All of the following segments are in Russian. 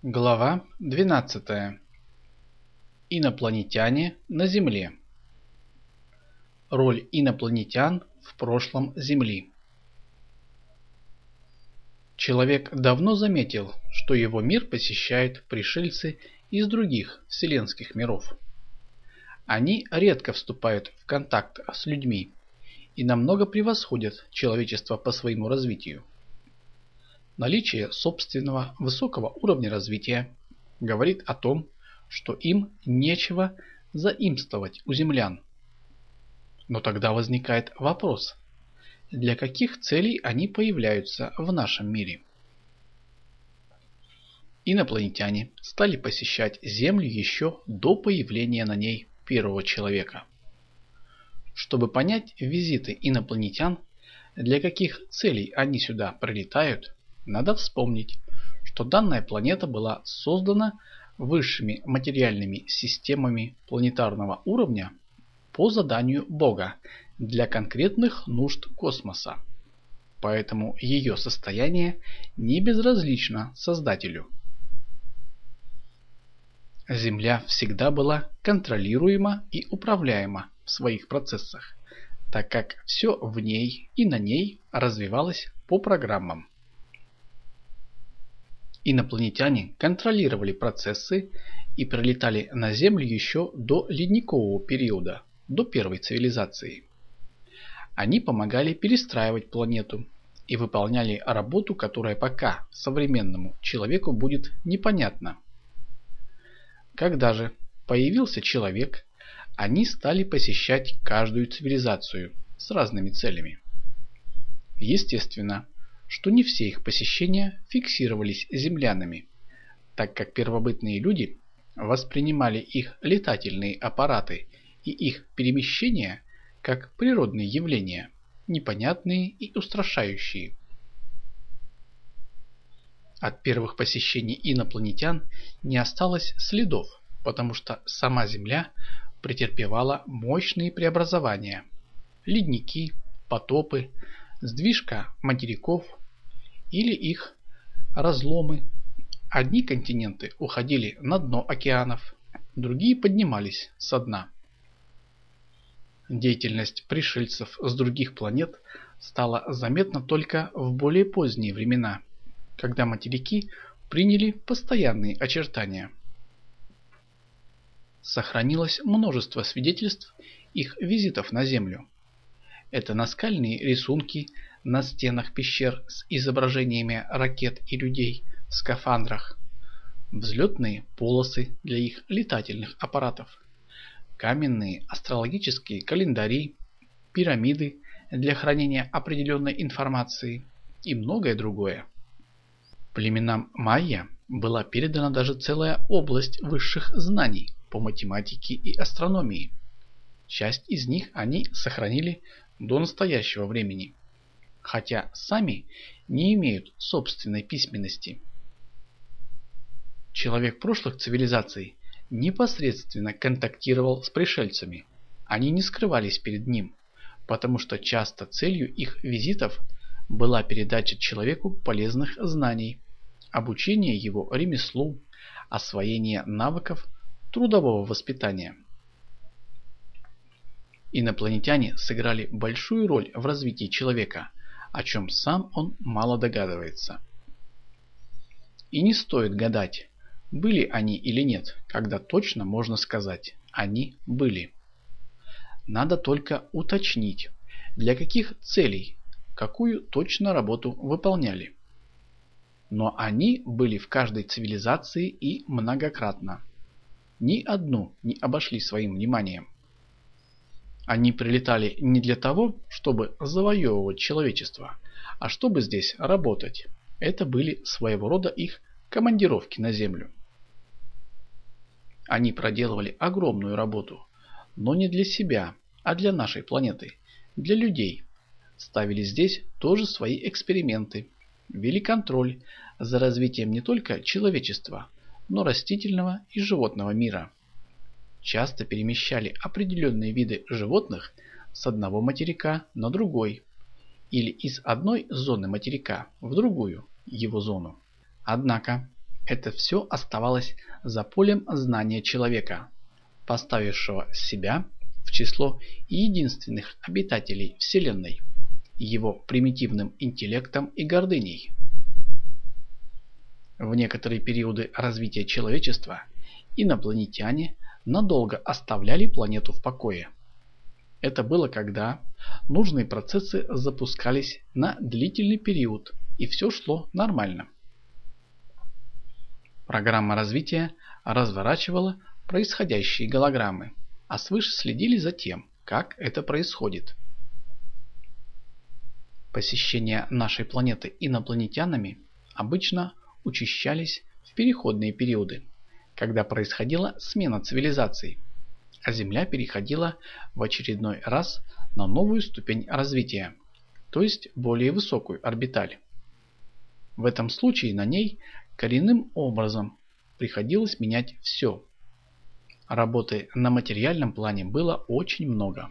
Глава 12. Инопланетяне на Земле. Роль инопланетян в прошлом Земли. Человек давно заметил, что его мир посещают пришельцы из других вселенских миров. Они редко вступают в контакт с людьми и намного превосходят человечество по своему развитию. Наличие собственного высокого уровня развития говорит о том, что им нечего заимствовать у землян. Но тогда возникает вопрос, для каких целей они появляются в нашем мире? Инопланетяне стали посещать Землю еще до появления на ней первого человека. Чтобы понять визиты инопланетян, для каких целей они сюда прилетают, надо вспомнить, что данная планета была создана высшими материальными системами планетарного уровня по заданию Бога для конкретных нужд космоса. Поэтому ее состояние не безразлично Создателю. Земля всегда была контролируема и управляема в своих процессах, так как все в ней и на ней развивалось по программам. Инопланетяне контролировали процессы и прилетали на Землю еще до ледникового периода, до первой цивилизации. Они помогали перестраивать планету и выполняли работу, которая пока современному человеку будет непонятна. Когда же появился человек, они стали посещать каждую цивилизацию с разными целями. Естественно, что не все их посещения фиксировались землянами, так как первобытные люди воспринимали их летательные аппараты и их перемещения как природные явления, непонятные и устрашающие. От первых посещений инопланетян не осталось следов, потому что сама Земля претерпевала мощные преобразования: ледники, потопы, сдвижка материков или их разломы. Одни континенты уходили на дно океанов, другие поднимались со дна. Деятельность пришельцев с других планет стала заметна только в более поздние времена, когда материки приняли постоянные очертания. Сохранилось множество свидетельств их визитов на Землю. Это наскальные рисунки на стенах пещер с изображениями ракет и людей в скафандрах, взлетные полосы для их летательных аппаратов, каменные астрологические календари, пирамиды для хранения определенной информации и многое другое. Племенам майя была передана даже целая область высших знаний по математике и астрономии. Часть из них они сохранили до настоящего времени, хотя сами не имеют собственной письменности. Человек прошлых цивилизаций непосредственно контактировал с пришельцами. Они не скрывались перед ним, потому что часто целью их визитов была передача человеку полезных знаний, обучение его ремеслу, освоение навыков трудового воспитания. Инопланетяне сыграли большую роль в развитии человека, о чем сам он мало догадывается. И не стоит гадать, были они или нет, когда точно можно сказать: они были. Надо только уточнить, для каких целей, какую точно работу выполняли. Но они были в каждой цивилизации и многократно. Ни одну не обошли своим вниманием. Они прилетали не для того, чтобы завоевывать человечество, а чтобы здесь работать. Это были своего рода их командировки на Землю. Они проделывали огромную работу, но не для себя, а для нашей планеты, для людей. Ставили здесь тоже свои эксперименты, вели контроль за развитием не только человечества, но растительного и животного мира. Часто перемещали определенные виды животных с одного материка на другой или из одной зоны материка в другую его зону. Однако Это все оставалось за полем знания человека, поставившего себя в число единственных обитателей Вселенной, его примитивным интеллектом и гордыней. В некоторые периоды развития человечества инопланетяне надолго оставляли планету в покое. Это было, когда нужные процессы запускались на длительный период, и все шло нормально. Программа развития разворачивала происходящие голограммы, а свыше следили за тем, как это происходит. Посещения нашей планеты инопланетянами обычно учащались в переходные периоды, когда происходила смена цивилизаций, а Земля переходила в очередной раз на новую ступень развития, то есть более высокую орбиталь. В этом случае на ней коренным образом приходилось менять все. Работы на материальном плане было очень много.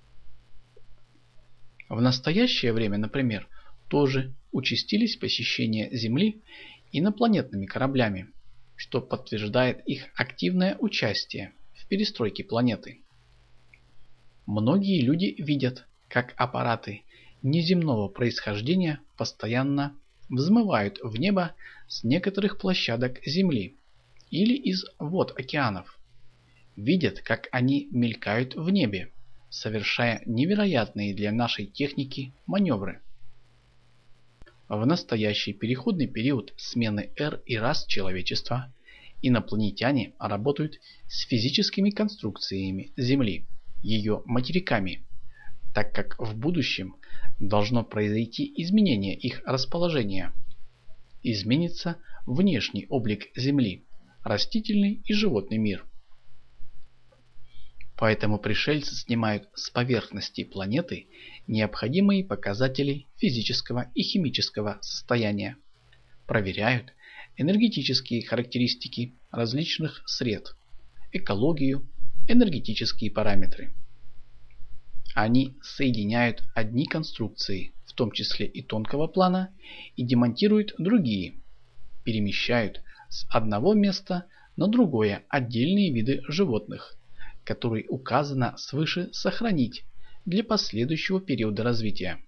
В настоящее время, например, тоже участились посещения Земли инопланетными кораблями, что подтверждает их активное участие в перестройке планеты. Многие люди видят, как аппараты неземного происхождения постоянно взмывают в небо с некоторых площадок Земли или из вод океанов. Видят, как они мелькают в небе, совершая невероятные для нашей техники маневры. В настоящий переходный период смены эр и рас человечества инопланетяне работают с физическими конструкциями Земли, ее материками, так как в будущем должно произойти изменение их расположения. Изменится внешний облик Земли, растительный и животный мир. Поэтому пришельцы снимают с поверхности планеты необходимые показатели физического и химического состояния, проверяют энергетические характеристики различных сред, экологию, энергетические параметры. Они соединяют одни конструкции, в том числе и тонкого плана, и демонтируют другие, перемещают с одного места на другое отдельные виды животных, которые указано свыше сохранить для последующего периода развития.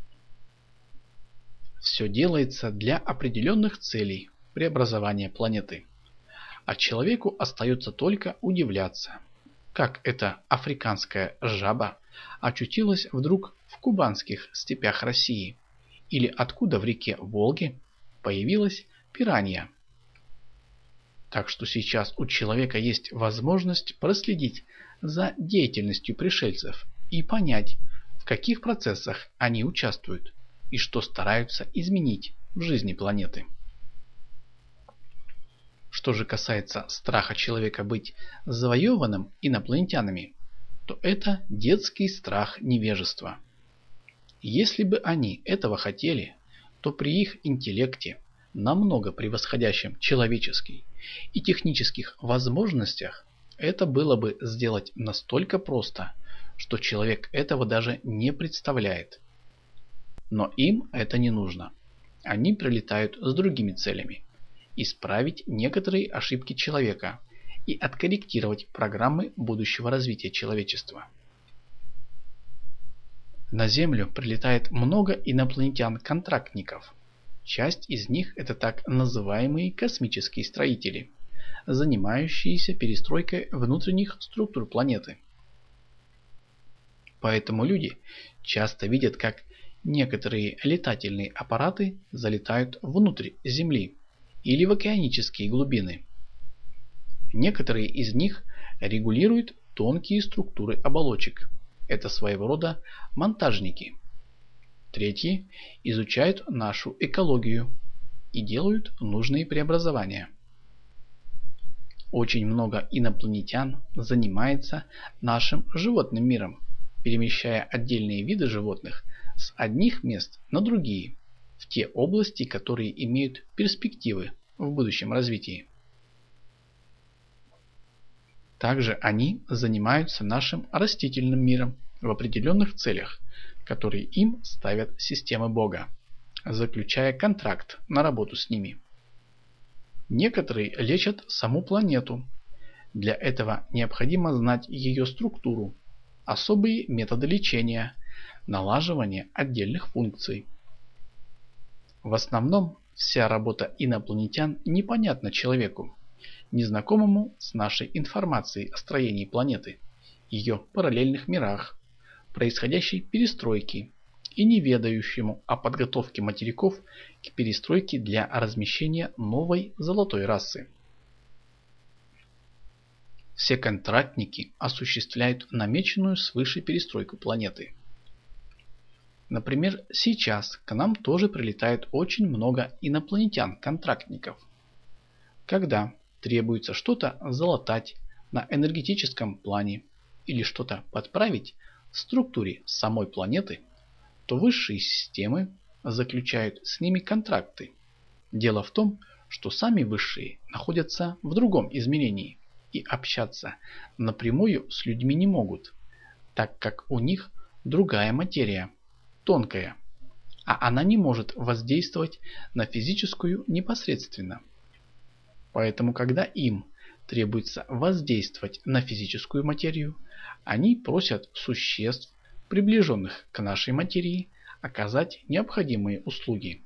Все делается для определенных целей преобразования планеты, а человеку остается только удивляться, как эта африканская жаба очутилась вдруг в кубанских степях России, или откуда в реке Волге появилась пиранья. Так что сейчас у человека есть возможность проследить за деятельностью пришельцев и понять, в каких процессах они участвуют и что стараются изменить в жизни планеты. Что же касается страха человека быть завоеванным инопланетянами, то это детский страх невежества. Если бы они этого хотели, то при их интеллекте, намного превосходящем человеческий, и технических возможностях, это было бы сделать настолько просто, что человек этого даже не представляет. Но им это не нужно. Они прилетают с другими целями: исправить некоторые ошибки человека и откорректировать программы будущего развития человечества. На Землю прилетает много инопланетян-контрактников. Часть из них это так называемые космические строители, занимающиеся перестройкой внутренних структур планеты. Поэтому люди часто видят, как некоторые летательные аппараты залетают внутрь Земли или в океанические глубины. Некоторые из них регулируют тонкие структуры оболочек. Это своего рода монтажники. Третьи изучают нашу экологию и делают нужные преобразования. Очень много инопланетян занимается нашим животным миром, перемещая отдельные виды животных с одних мест на другие, в те области, которые имеют перспективы в будущем развитии. Также они занимаются нашим растительным миром в определенных целях, которые им ставят системы Бога, заключая контракт на работу с ними. Некоторые лечат саму планету. Для этого необходимо знать ее структуру, особые методы лечения, налаживание отдельных функций. В основном вся работа инопланетян непонятна человеку, незнакомому с нашей информацией о строении планеты, ее параллельных мирах, происходящей перестройки и не ведающему о подготовке материков к перестройке для размещения новой золотой расы. Все контрактники осуществляют намеченную свыше перестройку планеты. Например, сейчас к нам тоже прилетает очень много инопланетян-контрактников. Когда требуется что-то залатать на энергетическом плане или что-то подправить в структуре самой планеты, то высшие системы заключают с ними контракты. Дело в том, что сами высшие находятся в другом измерении и общаться напрямую с людьми не могут, так как у них другая материя, тонкая, а она не может воздействовать на физическую непосредственно. Поэтому, когда им требуется воздействовать на физическую материю, они просят существ, приближенных к нашей материи, оказать необходимые услуги.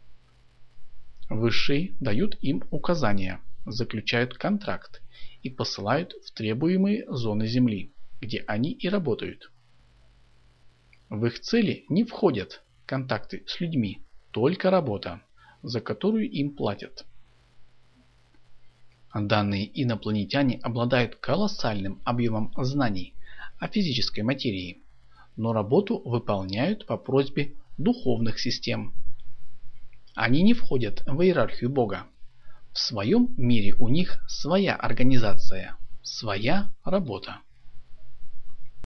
Высшие дают им указания, заключают контракт и посылают в требуемые зоны Земли, где они и работают. В их цели не входят контакты с людьми, только работа, за которую им платят. Данные инопланетяне обладают колоссальным объемом знаний о физической материи, но работу выполняют по просьбе духовных систем. Они не входят в иерархию Бога. В своем мире у них своя организация, своя работа.